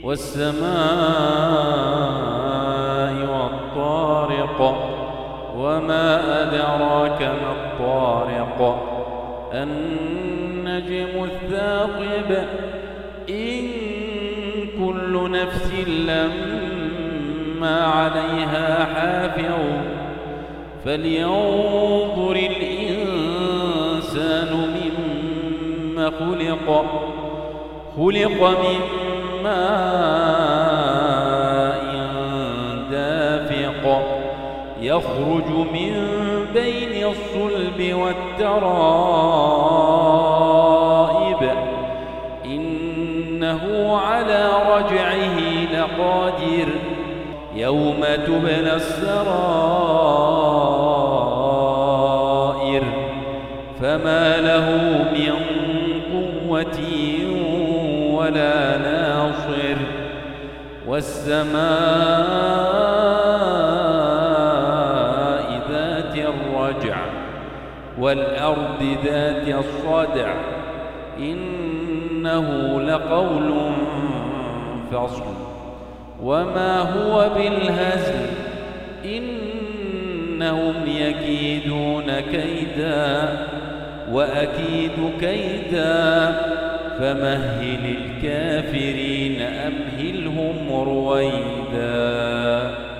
والسماء والطارق وما أدراك ما الطارق النجم الثاقب إن كل نفس لما عليها حافظ فلينظر الإنسان مما خلق من ماء دافق يخرج من بين الصلب والترائب إنه على رجعه لقادر يوم تبلى السرائر فما له من قوة ولا ناصر والسماء ذات الرجع والأرض ذات الصدع إنه لقول فصل وما هو بالهزل إنهم يكيدون كيدا وأكيد كيدا فمهل الكافرين أمهلهم رويدا.